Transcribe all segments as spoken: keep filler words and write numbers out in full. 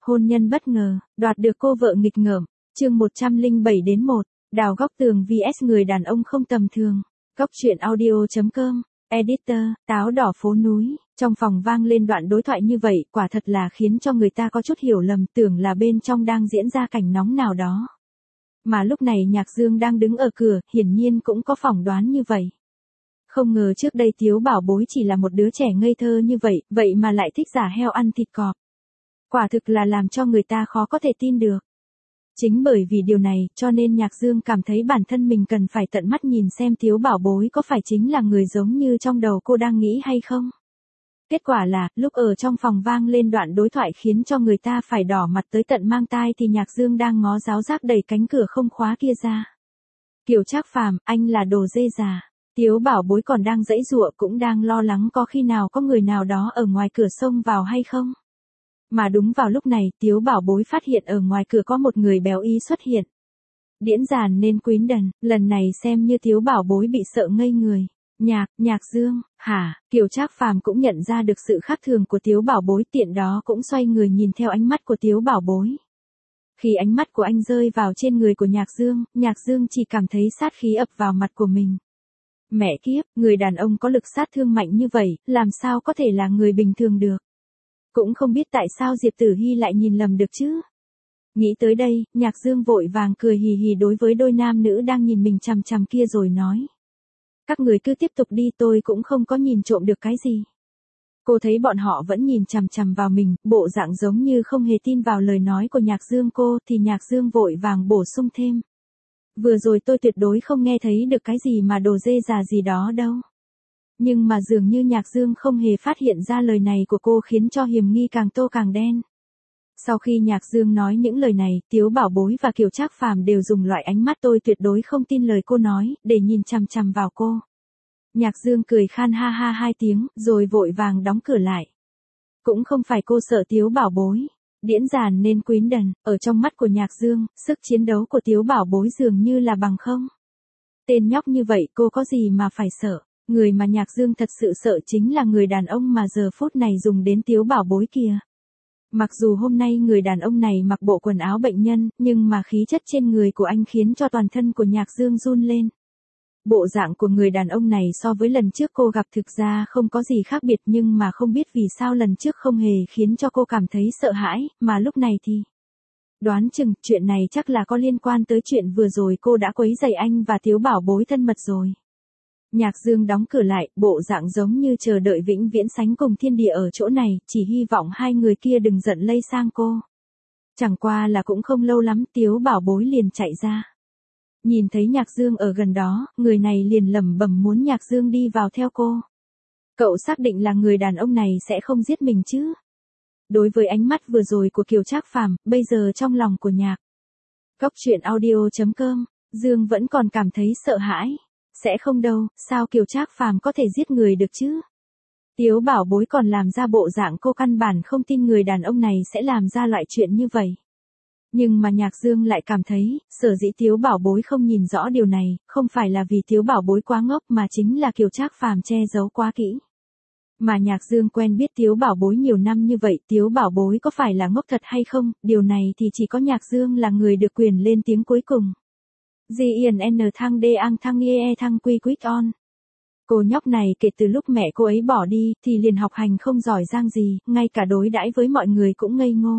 Hôn nhân bất ngờ, đoạt được cô vợ nghịch ngợm. Chương một trăm lẻ bảy đến một, đào góc tường vs người đàn ông không tầm thường. Góc truyện audio chấm com, editor, táo đỏ phố núi. Trong phòng vang lên đoạn đối thoại như vậy, quả thật là khiến cho người ta có chút hiểu lầm, tưởng là bên trong đang diễn ra cảnh nóng nào đó. Mà lúc này Nhạc Dương đang đứng ở cửa, hiển nhiên cũng có phỏng đoán như vậy. Không ngờ trước đây Tiếu Bảo Bối chỉ là một đứa trẻ ngây thơ như vậy, vậy mà lại thích giả heo ăn thịt cọp. Quả thực là làm cho người ta khó có thể tin được. Chính bởi vì điều này, cho nên Nhạc Dương cảm thấy bản thân mình cần phải tận mắt nhìn xem Tiếu Bảo Bối có phải chính là người giống như trong đầu cô đang nghĩ hay không. Kết quả là, lúc ở trong phòng vang lên đoạn đối thoại khiến cho người ta phải đỏ mặt tới tận mang tai thì Nhạc Dương đang ngó giáo giác đẩy cánh cửa không khóa kia ra. Kiều Trác Phàm, anh là đồ dê già. Tiếu Bảo Bối còn đang giãy giụa cũng đang lo lắng có khi nào có người nào đó ở ngoài cửa xông vào hay không. Mà đúng vào lúc này, Tiếu Bảo Bối phát hiện ở ngoài cửa có một người béo í xuất hiện. Điễn dàn nên Queen Đần, lần này xem như Tiếu Bảo Bối bị sợ ngây người. Nhạc, Nhạc Dương, hả? Kiều Trác Phàm cũng nhận ra được sự khác thường của Tiếu Bảo Bối, tiện đó cũng xoay người nhìn theo ánh mắt của Tiếu Bảo Bối. Khi ánh mắt của anh rơi vào trên người của Nhạc Dương, Nhạc Dương chỉ cảm thấy sát khí ập vào mặt của mình. Mẹ kiếp, người đàn ông có lực sát thương mạnh như vậy, làm sao có thể là người bình thường được? Cũng không biết tại sao Diệp Tử Hi lại nhìn lầm được chứ? Nghĩ tới đây, Nhạc Dương vội vàng cười hì hì đối với đôi nam nữ đang nhìn mình chằm chằm kia rồi nói. Các người cứ tiếp tục đi, tôi cũng không có nhìn trộm được cái gì. Cô thấy bọn họ vẫn nhìn chằm chằm vào mình, bộ dạng giống như không hề tin vào lời nói của Nhạc Dương cô, thì Nhạc Dương vội vàng bổ sung thêm. Vừa rồi tôi tuyệt đối không nghe thấy được cái gì mà đồ dê già gì đó đâu. Nhưng mà dường như Nhạc Dương không hề phát hiện ra lời này của cô khiến cho hiểm nghi càng tô càng đen. Sau khi Nhạc Dương nói những lời này, Tiếu Bảo Bối và Kiều Trác Phàm đều dùng loại ánh mắt tôi tuyệt đối không tin lời cô nói, để nhìn chằm chằm vào cô. Nhạc Dương cười khan ha ha hai tiếng, rồi vội vàng đóng cửa lại. Cũng không phải cô sợ Tiếu Bảo Bối. Điễn dàn nên Queen Đần, ở trong mắt của Nhạc Dương, sức chiến đấu của Tiếu Bảo Bối dường như là bằng không. Tên nhóc như vậy cô có gì mà phải sợ, người mà Nhạc Dương thật sự sợ chính là người đàn ông mà giờ phút này dùng đến Tiếu Bảo Bối kìa. Mặc dù hôm nay người đàn ông này mặc bộ quần áo bệnh nhân, nhưng mà khí chất trên người của anh khiến cho toàn thân của Nhạc Dương run lên. Bộ dạng của người đàn ông này so với lần trước cô gặp thực ra không có gì khác biệt, nhưng mà không biết vì sao lần trước không hề khiến cho cô cảm thấy sợ hãi, mà lúc này thì... Đoán chừng chuyện này chắc là có liên quan tới chuyện vừa rồi cô đã quấy rầy anh và Tiếu Bảo Bối thân mật rồi. Nhạc Dương đóng cửa lại, bộ dạng giống như chờ đợi vĩnh viễn sánh cùng thiên địa ở chỗ này, chỉ hy vọng hai người kia đừng giận lây sang cô. Chẳng qua là cũng không lâu lắm, Tiếu Bảo Bối liền chạy ra. Nhìn thấy Nhạc Dương ở gần đó, người này liền lẩm bẩm muốn Nhạc Dương đi vào theo cô. Cậu xác định là người đàn ông này sẽ không giết mình chứ? Đối với ánh mắt vừa rồi của Kiều Trác Phàm, bây giờ trong lòng của Nhạc Góc truyện audio chấm com, Dương vẫn còn cảm thấy sợ hãi. Sẽ không đâu, sao Kiều Trác Phàm có thể giết người được chứ? Tiếu Bảo Bối còn làm ra bộ dạng cô căn bản không tin người đàn ông này sẽ làm ra loại chuyện như vậy. Nhưng mà Nhạc Dương lại cảm thấy, sở dĩ Tiếu Bảo Bối không nhìn rõ điều này, không phải là vì Tiếu Bảo Bối quá ngốc mà chính là Kiều Trác Phàm che giấu quá kỹ. Mà Nhạc Dương quen biết Tiếu Bảo Bối nhiều năm như vậy, Tiếu Bảo Bối có phải là ngốc thật hay không, điều này thì chỉ có Nhạc Dương là người được quyền lên tiếng cuối cùng. G N N thăng D ang thăng E thăng Quy Quick on. Cô nhóc này kể từ lúc mẹ cô ấy bỏ đi, thì liền học hành không giỏi giang gì, ngay cả đối đãi với mọi người cũng ngây ngô.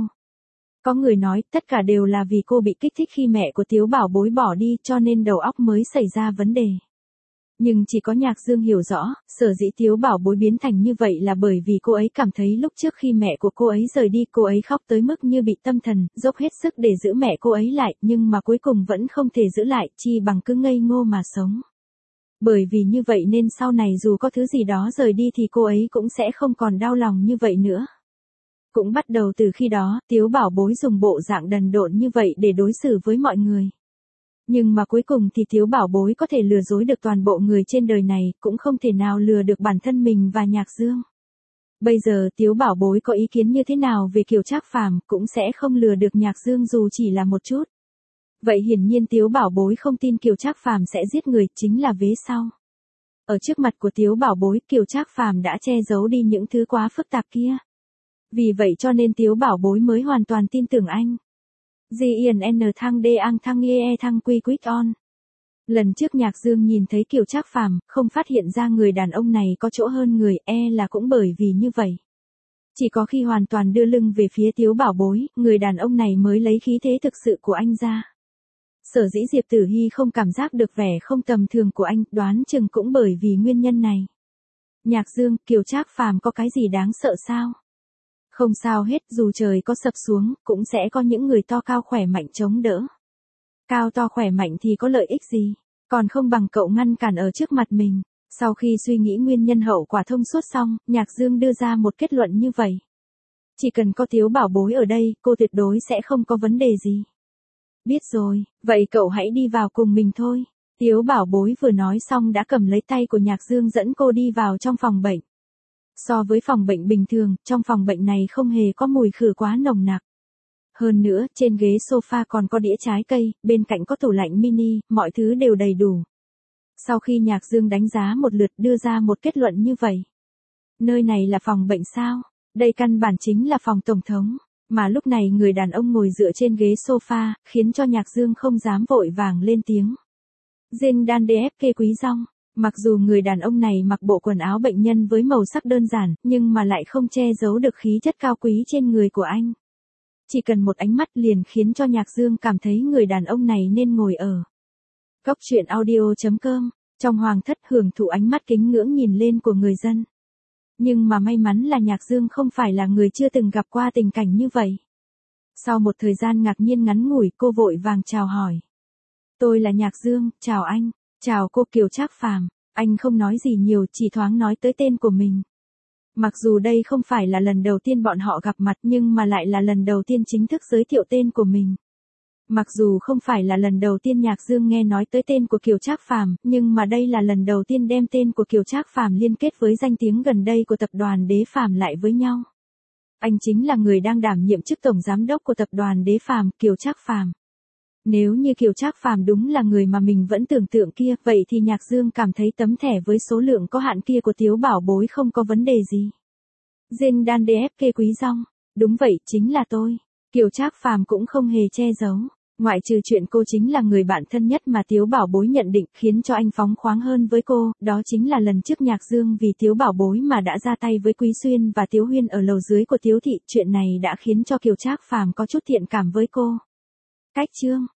Có người nói, tất cả đều là vì cô bị kích thích khi mẹ của Tiếu Bảo Bối bỏ đi, cho nên đầu óc mới xảy ra vấn đề. Nhưng chỉ có Nhạc Dương hiểu rõ, sở dĩ Tiếu Bảo Bối biến thành như vậy là bởi vì cô ấy cảm thấy lúc trước khi mẹ của cô ấy rời đi, cô ấy khóc tới mức như bị tâm thần, dốc hết sức để giữ mẹ cô ấy lại, nhưng mà cuối cùng vẫn không thể giữ lại, chi bằng cứ ngây ngô mà sống. Bởi vì như vậy nên sau này dù có thứ gì đó rời đi thì cô ấy cũng sẽ không còn đau lòng như vậy nữa. Cũng bắt đầu từ khi đó, Tiếu Bảo Bối dùng bộ dạng đần độn như vậy để đối xử với mọi người. Nhưng mà cuối cùng thì Tiếu Bảo Bối có thể lừa dối được toàn bộ người trên đời này, cũng không thể nào lừa được bản thân mình và Nhạc Dương. Bây giờ Tiếu Bảo Bối có ý kiến như thế nào về Kiều Trác Phàm, cũng sẽ không lừa được Nhạc Dương dù chỉ là một chút. Vậy hiển nhiên Tiếu Bảo Bối không tin Kiều Trác Phàm sẽ giết người, chính là vế sau. Ở trước mặt của Tiếu Bảo Bối, Kiều Trác Phàm đã che giấu đi những thứ quá phức tạp kia. Vì vậy cho nên Tiếu Bảo Bối mới hoàn toàn tin tưởng anh. giê en en thăng đê ang thăng e thăng quy quýt on. Lần trước Nhạc Dương nhìn thấy Kiều Trác Phàm, không phát hiện ra người đàn ông này có chỗ hơn người, e là cũng bởi vì như vậy. Chỉ có khi hoàn toàn đưa lưng về phía Tiếu Bảo Bối, người đàn ông này mới lấy khí thế thực sự của anh ra. Sở dĩ Diệp Tử Hi không cảm giác được vẻ không tầm thường của anh, đoán chừng cũng bởi vì nguyên nhân này. Nhạc Dương, Kiều Trác Phàm có cái gì đáng sợ sao? Không sao hết, dù trời có sập xuống, cũng sẽ có những người to cao khỏe mạnh chống đỡ. Cao to khỏe mạnh thì có lợi ích gì, còn không bằng cậu ngăn cản ở trước mặt mình. Sau khi suy nghĩ nguyên nhân hậu quả thông suốt xong, Nhạc Dương đưa ra một kết luận như vậy. Chỉ cần có Tiếu Bảo Bối ở đây, cô tuyệt đối sẽ không có vấn đề gì. Biết rồi, vậy cậu hãy đi vào cùng mình thôi. Tiếu Bảo Bối vừa nói xong đã cầm lấy tay của Nhạc Dương dẫn cô đi vào trong phòng bệnh. So với phòng bệnh bình thường, trong phòng bệnh này không hề có mùi khử quá nồng nặc. Hơn nữa, trên ghế sofa còn có đĩa trái cây, bên cạnh có tủ lạnh mini, mọi thứ đều đầy đủ. Sau khi Nhạc Dương đánh giá một lượt đưa ra một kết luận như vậy. Nơi này là phòng bệnh sao? Đây căn bản chính là phòng tổng thống. Mà lúc này người đàn ông ngồi dựa trên ghế sofa, khiến cho Nhạc Dương không dám vội vàng lên tiếng. Jin Dan đê ép kê quý rong. Mặc dù người đàn ông này mặc bộ quần áo bệnh nhân với màu sắc đơn giản, nhưng mà lại không che giấu được khí chất cao quý trên người của anh. Chỉ cần một ánh mắt liền khiến cho Nhạc Dương cảm thấy người đàn ông này nên ngồi ở. Góc truyện audio chấm com, trong hoàng thất hưởng thụ ánh mắt kính ngưỡng nhìn lên của người dân. Nhưng mà may mắn là Nhạc Dương không phải là người chưa từng gặp qua tình cảnh như vậy. Sau một thời gian ngạc nhiên ngắn ngủi, cô vội vàng chào hỏi. Tôi là Nhạc Dương, chào anh, chào cô Kiều Trác Phàm. Anh không nói gì nhiều, chỉ thoáng nói tới tên của mình. Mặc dù đây không phải là lần đầu tiên bọn họ gặp mặt nhưng mà lại là lần đầu tiên chính thức giới thiệu tên của mình. Mặc dù không phải là lần đầu tiên Nhạc Dương nghe nói tới tên của Kiều Trác Phàm, nhưng mà đây là lần đầu tiên đem tên của Kiều Trác Phàm liên kết với danh tiếng gần đây của tập đoàn Đế Phàm lại với nhau. Anh chính là người đang đảm nhiệm chức tổng giám đốc của tập đoàn Đế Phàm, Kiều Trác Phàm. Nếu như Kiều Trác Phàm đúng là người mà mình vẫn tưởng tượng kia, vậy thì Nhạc Dương cảm thấy tấm thẻ với số lượng có hạn kia của Tiếu Bảo Bối không có vấn đề gì. Jin Dan đê ép kê quý rong. Đúng vậy, chính là tôi. Kiều Trác Phàm cũng không hề che giấu. Ngoại trừ chuyện cô chính là người bạn thân nhất mà Tiếu Bảo Bối nhận định khiến cho anh phóng khoáng hơn với cô, đó chính là lần trước Nhạc Dương vì Tiếu Bảo Bối mà đã ra tay với Quý Xuyên và Tiếu Huyên ở lầu dưới của Tiếu thị, chuyện này đã khiến cho Kiều Trác Phàm có chút thiện cảm với cô. Cách chương